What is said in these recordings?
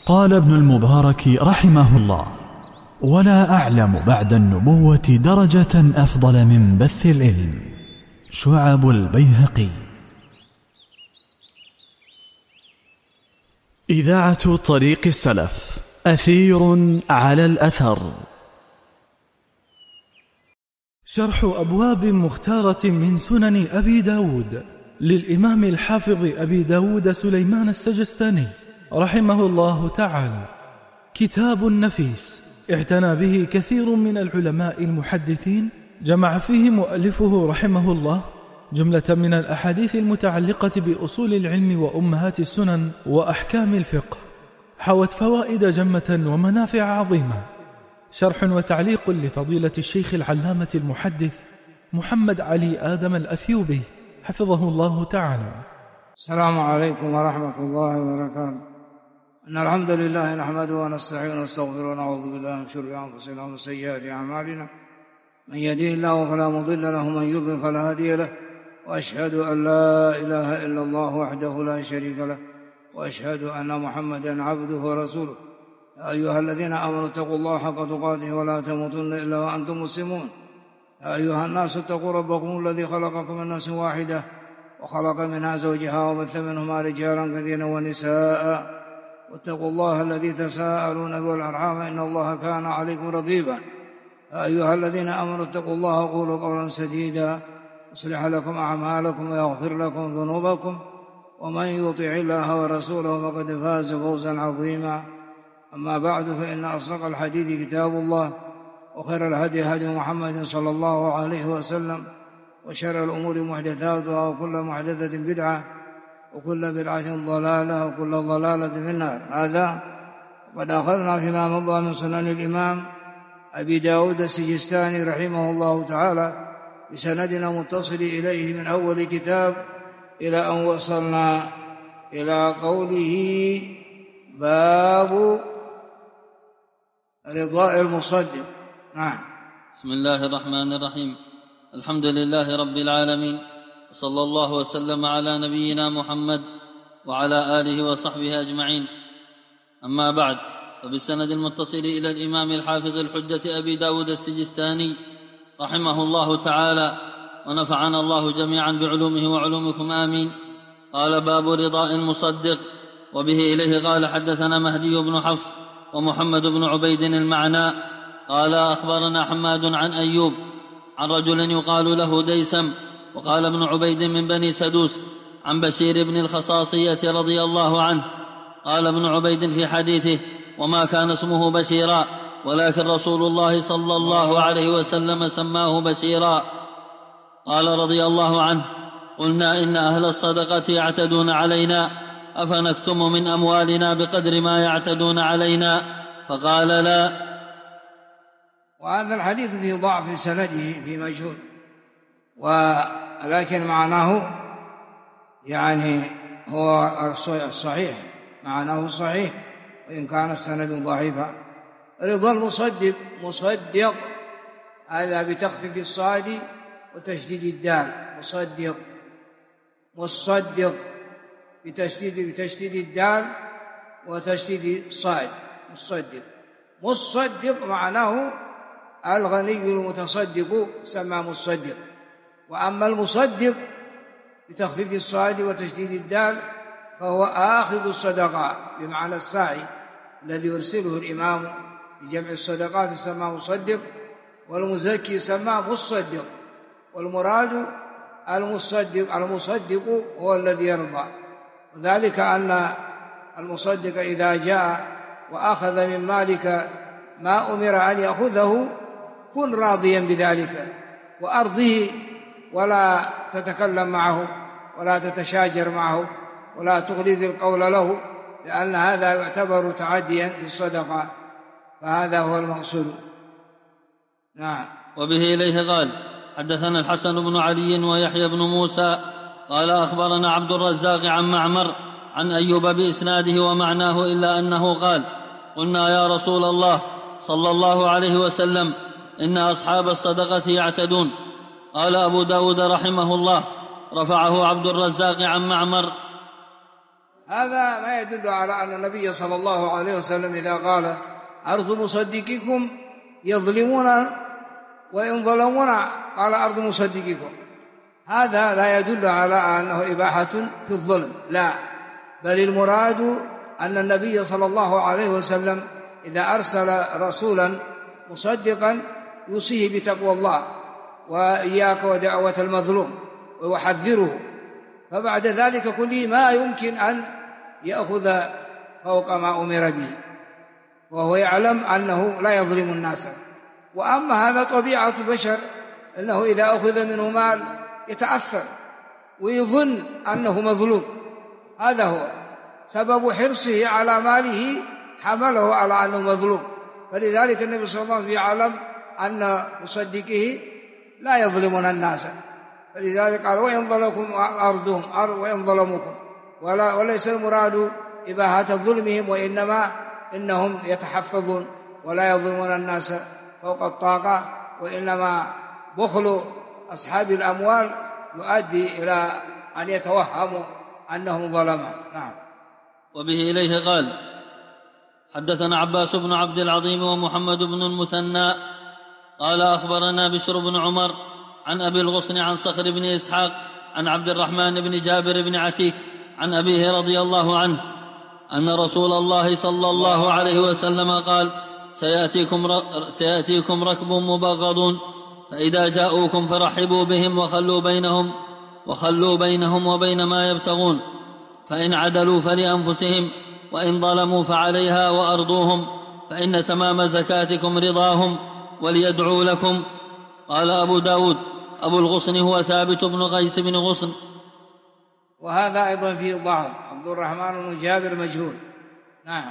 قال ابن المبارك رحمه الله: ولا أعلم بعد النبوة درجة أفضل من بث العلم. شعب البيهقي. إذاعة طريق السلف، أثير على الأثر. شرح أبواب مختارة من سنن أبي داود للإمام الحافظ أبي داود سليمان السجستاني رحمه الله تعالى. كتاب نفيس اعتنى به كثير من العلماء المحدثين، جمع فيه مؤلفه رحمه الله جملة من الأحاديث المتعلقة بأصول العلم وأمهات السنن وأحكام الفقه، حوت فوائد جمة ومنافع عظيمة. شرح وتعليق لفضيلة الشيخ العلامة المحدث محمد علي آدم الأثيوبي حفظه الله تعالى. السلام عليكم ورحمة الله وبركاته. إن الحمد لله نحمده ونستعينه ونستغفره ونعوذ بالله من شرور أنفسنا ومن سيئات أعمالنا، من يهده الله فلا مضل له ومن يضلل فلا هادي له، وأشهد أن لا إله إلا الله وحده لا شريك له، وأشهد أن محمدا عبده ورسوله. يا أيها الذين آمنوا اتقوا الله حق تقاته ولا تموتن إلا وأنتم مسلمون. يا أيها الناس اتقوا ربكم الذي خلقكم من نفس واحدة وخلق منها زوجها وبث منهما رجالا كثيرا ونساء، واتقوا الله الذي تساءلون به والأرحام إن الله كان عليكم رقيبا. يا أيها الذين آمنوا اتقوا الله وقولوا قولا سديدا يصلح لكم أعمالكم ويغفر لكم ذنوبكم، ومن يطع الله ورسوله فقد فاز فوزا عظيما. أما بعد، فإن أصدق الحديث كتاب الله، وخير الهدي هدي محمد صلى الله عليه وسلم، وشر الأمور محدثاتها، وكل محدثة بدعة، وكل بدعة ضلالة، وكل ضلالة في النار. هذا وقد أخذنا فيما مضى من سنن الإمام أبي داود السجستاني رحمه الله تعالى بسندنا متصل إليه من أول كتاب إلى أن وصلنا إلى قوله: باب رضاء المصدق. نعم. بسم الله الرحمن الرحيم. الحمد لله رب العالمين، وصلى الله وسلم على نبينا محمد وعلى آله وصحبه أجمعين. أما بعد، فبالسند المتصل إلى الإمام الحافظ الحجة أبي داود السجستاني رحمه الله تعالى، ونفعنا الله جميعا بعلومه وعلومكم آمين. قال: باب رضاء المصدق. وبه إليه قال: حدثنا مهدي بن حفص ومحمد بن عبيد المعنى قال: أخبرنا حماد عن أيوب عن رجل يقال له ديسم، وقال ابن عبيد من بني سدوس، عن بشير بن الخصاصية رضي الله عنه. قال ابن عبيد في حديثه: وما كان اسمه بشيرا، ولكن رسول الله صلى الله عليه وسلم سماه بشيرا. قال رضي الله عنه: قلنا إن أهل الصدقة يعتدون علينا، أفنكتم من أموالنا بقدر ما يعتدون علينا؟ فقال: لا. وهذا الحديث فيه ضعف سنده، في مجهول، ولكن معناه يعني هو الصحيح، معناه صحيح وإن كان السند ضعيفا. رضا المصدق، مصدق هذا بتخفيف الصاد وتشديد الدال، مصدق، مصدق بتشديد الدال وتشديد الصاد، مصدق. مصدق معناه الغني المتصدق سمى مصدق. وأما المصدق بتخفيف الصاد وتشديد الدال فهو آخذ الصدقات، بمعنى الساعي الذي يرسله الإمام لجمع الصدقات يسمى مصدق، والمزكي يسمى مصدق. والمراد المصدق هو الذي يرضى، وذلك أن المصدق إذا جاء وأخذ من مالك ما أمر أن يأخذه كن راضيا بذلك وأرضه، ولا تتكلم معه ولا تتشاجر معه ولا تغلظ القول له، لأن هذا يعتبر تعديا في الصدقة، فهذا هو المقصود. نعم. وبه إليه قال: حدثنا الحسن بن علي ويحيى بن موسى قال: أخبرنا عبد الرزاق عن معمر عن أيوب بإسناده ومعناه، إلا أنه قال: قلنا يا رسول الله صلى الله عليه وسلم إن أصحاب الصدقة يعتدون. قال أبو داود رحمه الله: رفعه عبد الرزاق عن معمر. هذا ما يدل على أن النبي صلى الله عليه وسلم إذا قال أرض مصدقكم يظلمون وإن ظلمونا قال أرض مصدقكم، هذا لا يدل على أنه إباحة في الظلم، لا، بل المراد أن النبي صلى الله عليه وسلم إذا أرسل رسولا مصدقا يوصيه بتقوى الله وإياك ودعوة المظلوم ويحذره، فبعد ذلك كله ما يمكن أن يأخذ فوق ما أمر به، وهو يعلم أنه لا يظلم الناس. وأما هذا طبيعة بشر، أنه إذا أخذ منه مال يتأثر ويظن أنه مظلوم، هذا هو سبب حرصه على ماله حمله على أنه مظلوم. فلذلك النبي صلى الله عليه وسلم يعلم أن مصدقه لا يظلمون الناس، فلذلك قال وإن ظلمكم أرضهم وإن ظلموكم، وليس المراد إباحة ظلمهم، وإنما إنهم يتحفظون ولا يظلمون الناس فوق الطاقة، وإنما بخل أصحاب الأموال يؤدي إلى أن يتوهموا أنهم ظلموا. نعم. وبه إليه قال حدثنا عباس بن عبد العظيم ومحمد بن المثنى قال أخبرنا بشر بن عمر عن أبي الغصن عن صخر بن إسحاق عن عبد الرحمن بن جابر بن عتيك عن أبيه رضي الله عنه أن رسول الله صلى الله عليه وسلم قال سيأتيكم ركب مبغضون، فإذا جاءوكم فرحبوا بهم وخلوا بينهم وبين ما يبتغون، فإن عدلوا فلأنفسهم، وإن ظلموا فعليها وأرضوهم، فإن تمام زكاتكم رضاهم وليدعوا لكم. قال أبو داود أبو الغصن هو ثابت بن قيس بن غصن. وهذا أيضا فيه ضعف، عبد الرحمن بن جابر مجهول. نعم.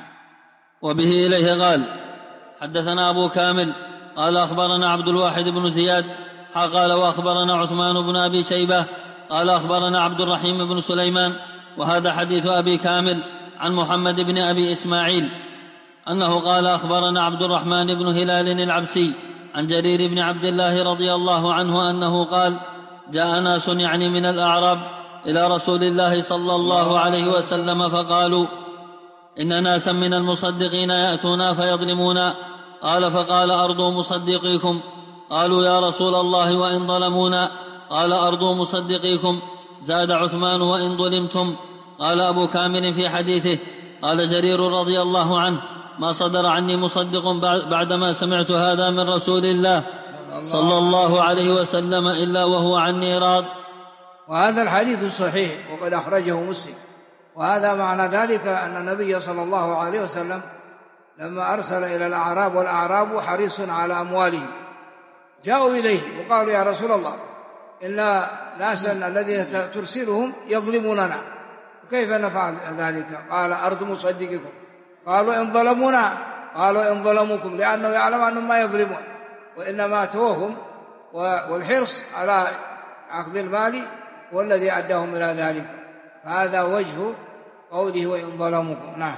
وبه إليه قال حدثنا أبو كامل قال أخبرنا عبد الواحد بن زياد قال وأخبرنا عثمان بن أبي شيبة قال أخبرنا عبد الرحيم بن سليمان، وهذا حديث أبي كامل عن محمد بن أبي إسماعيل أنه قال أخبرنا عبد الرحمن بن هلال العبسي عن جرير بن عبد الله رضي الله عنه أنه قال جاء ناس يعني من الأعراب إلى رسول الله صلى الله عليه وسلم فقالوا إن ناسا من المصدقين يأتونا فيظلمونا، قال فقال أرضوا مصدقيكم، قالوا يا رسول الله وإن ظلمونا، قال أرضوا مصدقيكم، زاد عثمان وإن ظلمتم. قال أبو كامل في حديثه قال جرير رضي الله عنه ما صدر عني مصدق بعدما سمعت هذا من رسول الله صلى الله عليه وسلم إلا وهو عني راض. وهذا الحديث صحيح وقد أخرجه مسلم. وهذا معنى ذلك أن النبي صلى الله عليه وسلم لما أرسل إلى الأعراب، والأعراب حريص على أموالهم، جاءوا إليه وقالوا يا رسول الله إن ناسا الذين ترسلهم يظلموننا، كيف نفعل ذلك؟ قال أرض مصدقكم. قالوا إن ظلمونا، قالوا إن ظلموكم، لأنه يعلم أنهم ما يظلمون، وإنما توهم والحرص على أخذ المال هو الذي أداهم إلى ذلك. فهذا وجه قوله وإن ظلموكم. نعم.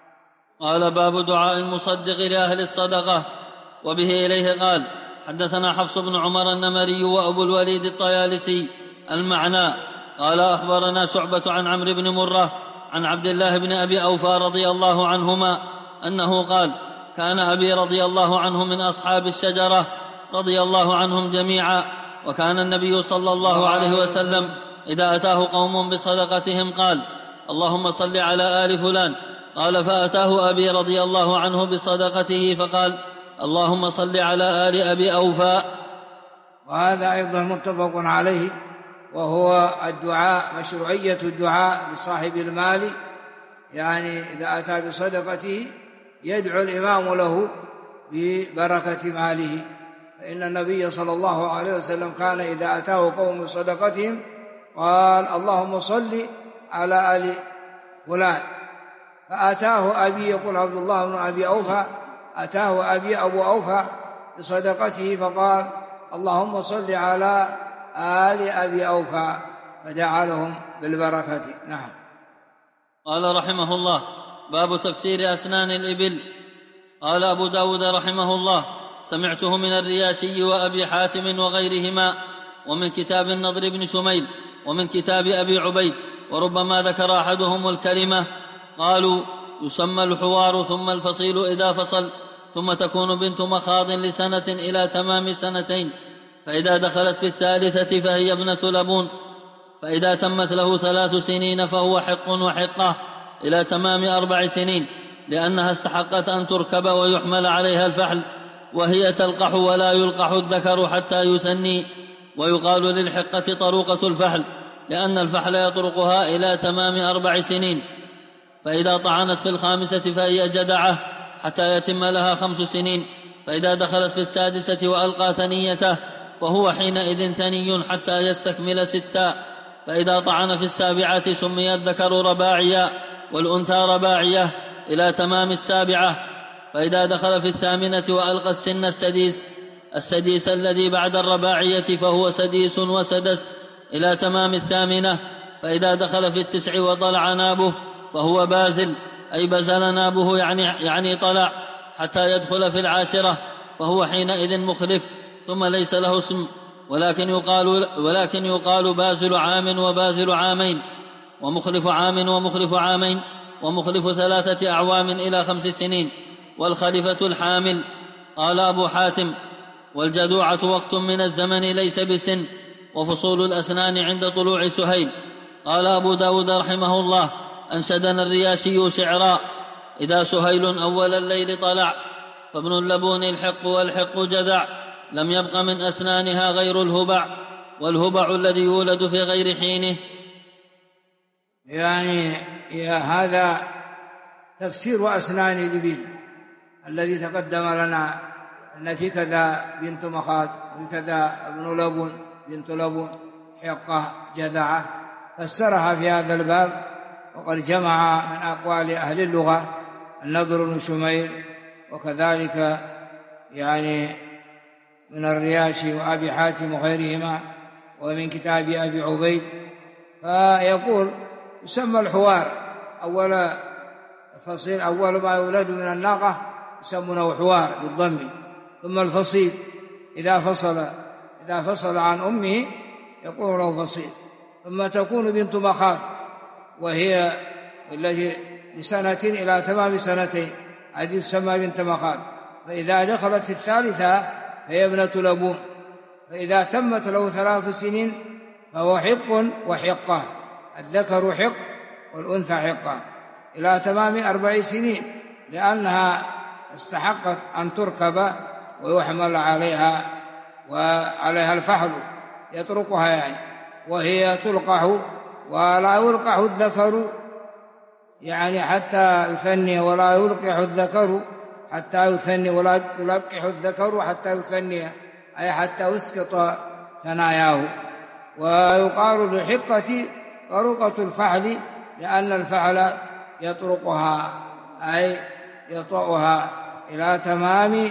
قال باب دعاء المصدق لأهل الصدقة. وبه إليه قال حدثنا حفص بن عمر النمري وأبو الوليد الطيالسي المعنى قال أخبرنا شعبة عن عمرو بن مرة عن عبد الله بن أبي أوفى رضي الله عنهما أنه قال كان أبي رضي الله عنه من أصحاب الشجرة رضي الله عنهم جميعا، وكان النبي صلى الله عليه وسلم إذا أتاه قوم بصدقتهم قال اللهم صل على آل فلان، قال فأتاه أبي رضي الله عنه بصدقته فقال اللهم صل على آل أبي أوفى. وهذا أيضا متفق عليه، وهو الدعاء، مشروعية الدعاء لصاحب المال، يعني إذا أتى بصدقته يدعو الإمام له ببركة ماله، فإن النبي صلى الله عليه وسلم كان إذا أتاه قوم بصدقتهم قال اللهم صل على آل فلان، فأتاه أبي، يقول عبد الله بن أبي أوفى أتاه أبي أبو أوفى بصدقته فقال اللهم صل على آل أبي أوفى، فدعا لهم بالبركة. نعم. قال رحمه الله باب تفسير أسنان الإبل. قال أبو داود رحمه الله سمعته من الرياشي وأبي حاتم وغيرهما، ومن كتاب النضر بن شميل، ومن كتاب أبي عبيد، وربما ذكر أحدهم الكلمة. قالوا: يسمى الحوار ثم الفصيل إذا فصل، ثم تكون بنت مخاض لسنة إلى تمام سنتين، فإذا دخلت في الثالثة فهي ابنة لبون، فإذا تمت له 3 سنين فهو حق وحقة إلى تمام 4 سنين، لأنها استحقت أن تركب ويحمل عليها الفحل، وهي تلقح ولا يلقح الذكر حتى يثني. ويقال للحقة طروقة الفحل، لأن الفحل يطرقها إلى تمام 4 سنين، فإذا طعنت في 5 فهي جدعة حتى يتم لها 5 سنين، فإذا دخلت في 6 وألقى ثنيته فهو حينئذ ثني حتى يستكمل 6، فإذا طعن في 7 سمي الذكر رباعيا والأنثى رباعية إلى تمام 7، فإذا دخل في 8 وألقى السن السديس الذي بعد الرباعية فهو سديس وسدس إلى تمام 8، فإذا دخل في 9 وطلع نابه فهو بازل، أي بزل نابه يعني طلع، حتى يدخل في 10 فهو حينئذ مخلف، ثم ليس له اسم، ولكن يقال بازل عام وبازل عامين، ومخلف عام ومخلف عامين، ومخلف 3 أعوام إلى 5 سنين، والخليفة الحامل. قال أبو حاتم: والجذوعة وقت من الزمن ليس بسن، وفصول الأسنان عند طلوع سهيل. قال أبو داود رحمه الله: أنشدنا الرياشي شعرا: إذا سهيل أول الليل طلع، فابن اللبون الحق والحق جذع، لم يبق من أسنانها غير الهبع، والهبع الذي يولد في غير حينه. يعني هذا تفسير أسنان الإبل الذي تقدم لنا، أن في كذا بنت مخاض، في كذا ابن لبون بنت لبون، حقة جذعة، فسرها في هذا الباب. وقد جمع من أقوال أهل اللغة النضر بن شميل، وكذلك يعني من الرياشي وأبي حاتم وغيرهما، ومن كتاب أبي عبيد. فيقول: يسمى الحوار أول فصيل، أول ما يولد من الناقة يسمونه حوار بالضم، ثم الفصيل إذا فصل عن أمه يقول له فصيل، ثم تكون بنت مخاض، وهي التي لسنة إلى تمام 2 هذه تسمى بنت مخاض، فإذا دخلت في 3 فهي ابنة لبون، فإذا تمت له 3 سنين فهو حق وحقة، الذكر حق والأنثى حقة إلى تمام 4 سنين، لأنها استحقت أن تركب ويحمل عليها وعليها الفحل يطرقها يعني، وهي تلقح ولا يلقح الذكر يعني حتى يثني، ولا يلقح الذكر حتى يثني، ولا يلقح الذكر حتى يثني، أي حتى يسقط ثناياه. ويقال للحقة طرقة الفحل، لأن الفحل يطرقها أي يطأها إلى تمام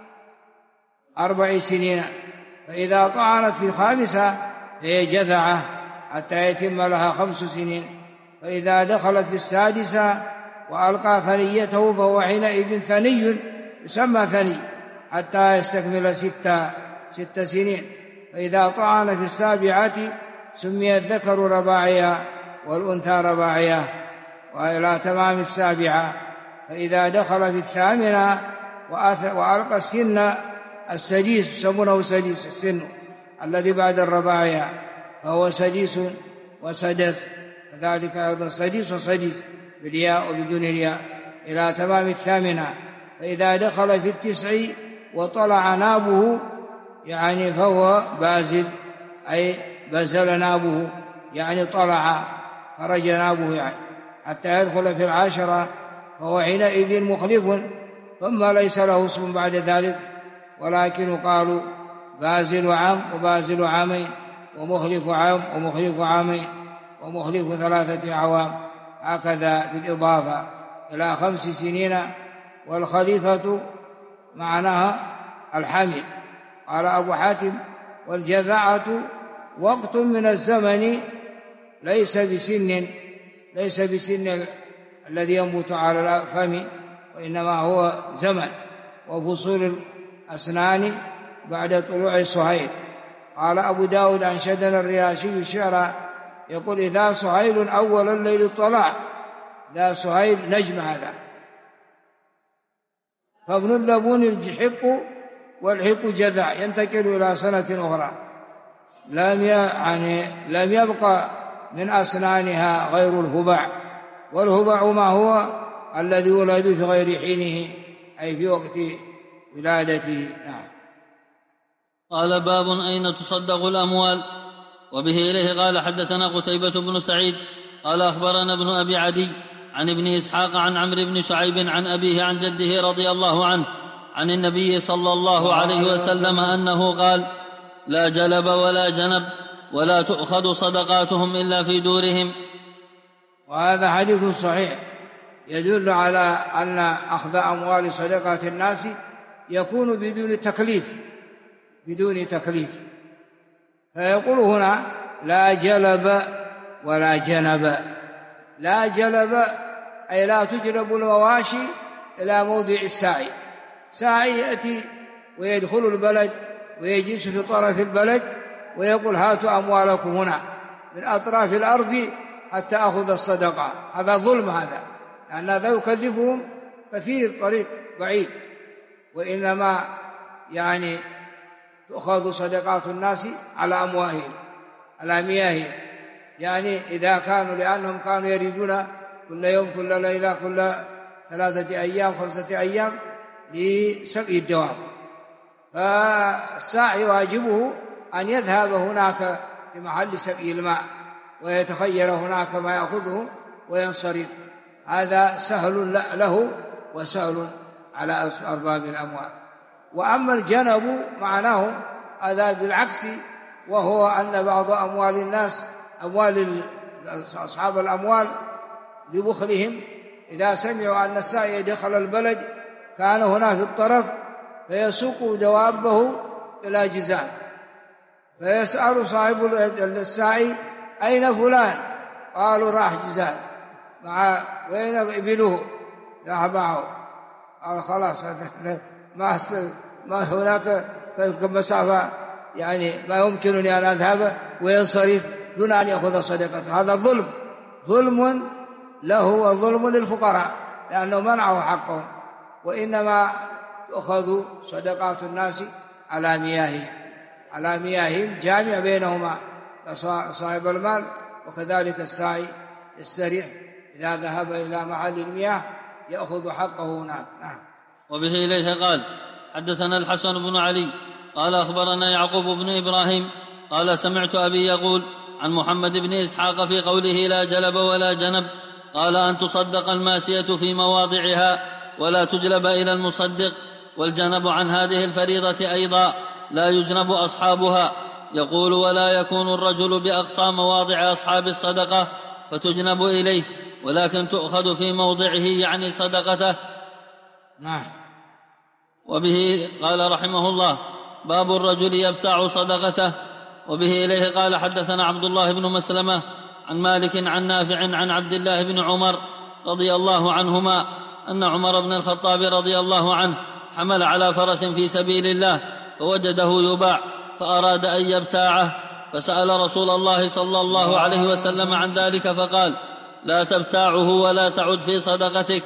4 سنين، فإذا طعنت في 5 فهي جذعة حتى يتم لها 5 سنين، فإذا دخلت في 6 وألقى ثنيته فهو حينئذ ثني، يسمى ثني حتى يستكمل 6 سنين، فإذا طعن في 7 سمي الذكر رباعيا والأنثى رباعية وإلى تمام 7، فإذا دخل في 8 وألقى السن السديس، يسمونه سديس السن الذي بعد الرباعية، فهو سديس وسدس، كذلك أيضا سديس وسديس بالياء وبدون الياء إلى تمام 8، فإذا دخل في 9 وطلع نابه يعني فهو بازل، أي بزل نابه يعني طلع خرج نابه يعني، حتى يدخل في 10 فهو حينئذ مخلف، ثم ليس له اسم بعد ذلك، ولكن قالوا بازل عام وبازل عامين، ومخلف عام ومخلف عامين، ومخلف 3 أعوام، هكذا بالإضافة إلى 5 سنين. والخليفة معناها الحمل. قال أبو حاتم: والجذعة وقت من الزمن ليس بسن الذي ينبت على الفم، وإنما هو زمن، وفصول الأسنان بعد طلوع سهيل. قال أبو داود: أنشدنا الرياشي شعرا: يقول إذا سهيل أول الليل طلع، إذا سهيل نجم هذا. فابن اللبون الحق والحق جذع ينتقل إلى سنة أخرى، لم يبقى من أسنانها غير الهبع، والهبع ما هو الذي يولد في غير حينه، أي في وقت ولادته. نعم. قال باب أين تصدق الأموال. وبه إليه قال حدثنا قتيبة بن سعيد قال أخبرنا ابن أبي عدي عن ابن إسحاق عن عمرو بن شعيب عن أبيه عن جده رضي الله عنه عن النبي صلى الله عليه وسلم أنه قال: لا جلب ولا جنب ولا تؤخذ صدقاتهم إلا في دورهم. وهذا حديث صحيح يدل على أن أخذ أموال صدقات الناس يكون بدون تكليف. فيقول هنا: لا جلب ولا جنب. لا جلب أي لا تجلب المواشي إلى موضع الساعي. ساعي يأتي ويدخل البلد ويجلس في طرف البلد ويقول: هاتوا أموالكم هنا من أطراف الأرض حتى أخذ الصدقة. هذا ظلم، هذا لأن هذا يكلفهم كثير طريق بعيد. وإنما تؤخذ صدقات الناس على أموالهم على مياههم، إذا كانوا، لأنهم كانوا يريدون كل يوم كل ليلة كل 3 أيام 5 أيام لسقي الدواب. فالساعي واجبه أن يذهب هناك في محل سقي الماء ويتخير هناك ما يأخذه وينصرف. هذا سهل له وسهل على أرباب الأموال. وأما الجنب معناه هذا بالعكس، وهو أن بعض أموال الناس، أموال أصحاب الأموال لبخلهم، إذا سمعوا أن الساعي دخل البلد كان هنا في الطرف فيسوق دوابه إلى جزان، فيسأل صاحب الساعي: أين فلان؟ قالوا: راح جزان. وين إبله؟ ذهب معه. قال: خلاص ما هناك مسافة ما يمكنني أن أذهب، وينصرف دون أن يأخذ صدقته. هذا ظلم له وظلم للفقراء، لأنه منعه حقهم. وإنما تؤخذ صدقات الناس على مياههم جامع بينهما، صاحب المال وكذلك الساعي يستريح إذا ذهب إلى محل المياه يأخذ حقه هناك. نعم. وبه إليه قال حدثنا الحسن بن علي قال أخبرنا يعقوب بن إبراهيم قال سمعت أبي يقول عن محمد بن إسحاق في قوله: لا جلب ولا جنب، قال: أن تصدق الماسية في مواضعها ولا تجلب إلى المصدق. والجنب عن هذه الفريضة أيضا لا يجنب أصحابها. يقول: ولا يكون الرجل بأقصى مواضع أصحاب الصدقة فتجنب إليه، ولكن تؤخذ في موضعه صدقته. نعم. وبه قال رحمه الله: باب الرجل يبتاع صدقته. وبه إليه قال حدثنا عبد الله بن مسلمة عن مالك عن نافع عن عبد الله بن عمر رضي الله عنهما أن عمر بن الخطاب رضي الله عنه حمل على فرس في سبيل الله فوجده يباع فأراد أن يبتاعه، فسأل رسول الله صلى الله عليه وسلم عن ذلك فقال: لا تبتاعه ولا تعد في صدقتك.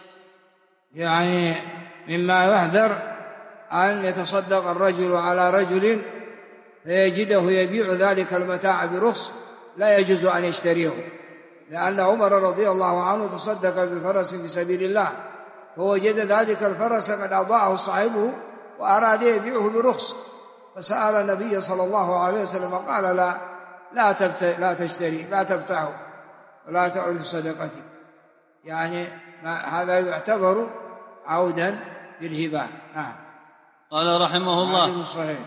مما يحذر أن يتصدق الرجل على رجل فيجده يبيع ذلك المتاع برخص، لا يجوز أن يشتريه، لأن عمر رضي الله عنه تصدق بفرس في سبيل الله فوجد ذلك الفرس قد أضاعه صاحبه وأراد يبيعه برخص، فسأل النبي صلى الله عليه وسلم قال: لا تشتري، لا تبتعه ولا تعد في صدقتك. هذا يعتبر عودا في الهبة. نعم. قال رحمه الله: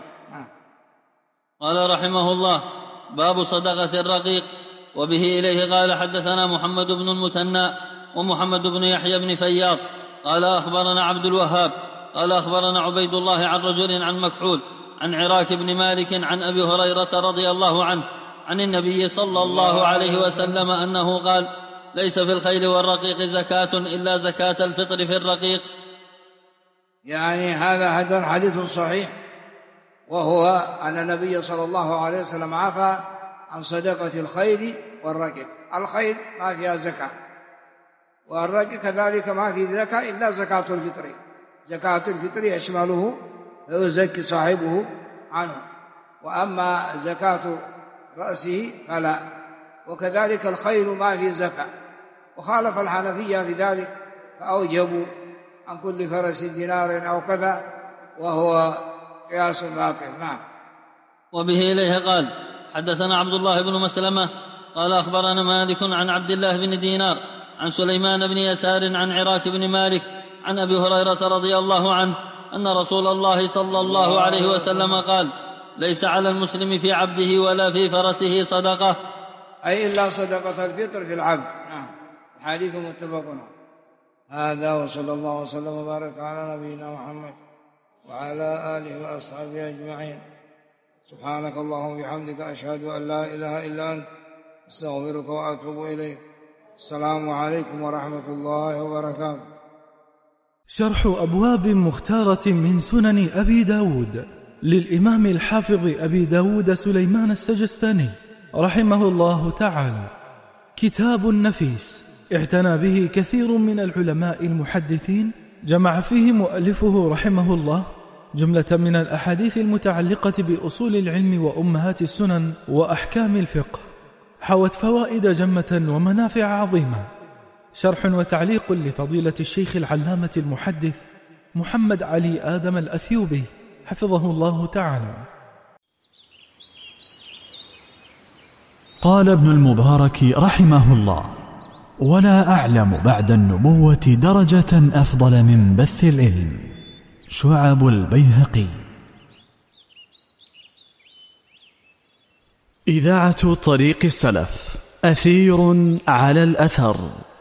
قال رحمه الله: باب صدقة الرقيق. وبه إليه قال حدثنا محمد بن المثنى ومحمد بن يحيى بن فياض قال أخبرنا عبد الوهاب قال أخبرنا عبيد الله عن رجل عن مكحول عن عراك بن مالك عن أبي هريرة رضي الله عنه عن النبي صلى الله عليه وسلم أنه قال: ليس في الخيل والرقيق زكاة إلا زكاة الفطر في الرقيق. هذا حديث صحيح، وهو أن النبي صلى الله عليه وسلم عفى عن صدقة الخيل والرقيق. الخيل ما فيها زكاة، والرقيق كذلك ما في زكاة إلا زكاة الفطر. زكاة الفطر يشمله فيزكي صاحبه عنه، وأما زكاة رأسه فلا. وكذلك الخيل ما في زكاة، وخالف الحنفية في ذلك فأوجبوا عن كل فرس دينار أو كذا، وهو قياس باطل. نعم. وبه إليه قال: حدثنا عبد الله بن مسلمة قال أخبرنا مالك عن عبد الله بن دينار عن سليمان بن يسار عن عراك بن مالك عن أبي هريرة رضي الله عنه أن رسول الله صلى الله عليه وسلم قال: ليس على المسلم في عبده ولا في فرسه صدقة، أي إلا صدقة الفطر في العبد. نعم. الحديث متفق عليه. هذا وصلى الله وسلم وبارك على نبينا محمد وعلى آله وأصحابه أجمعين. سبحانك اللهم وبحمدك، أشهد أن لا إله إلا أنت، أستغفرك وأتوب إليك. السلام عليكم ورحمة الله وبركاته. شرح أبواب مختارة من سنن أبي داود للإمام الحافظ أبي داود سليمان السجستاني رحمه الله تعالى. كتاب نفيس اعتنى به كثير من العلماء المحدثين، جمع فيه مؤلفه رحمه الله جملة من الأحاديث المتعلقة بأصول العلم وأمهات السنن وأحكام الفقه، حوت فوائد جمة ومنافع عظيمة. شرح وتعليق لفضيلة الشيخ العلامة المحدث محمد علي آدم الأثيوبي حفظه الله تعالى. قال ابن المبارك رحمه الله: ولا أعلم بعد النبوة درجة أفضل من بث العلم. شعب البيهقي. إذاعة طريق السلف، أثير على الأثر.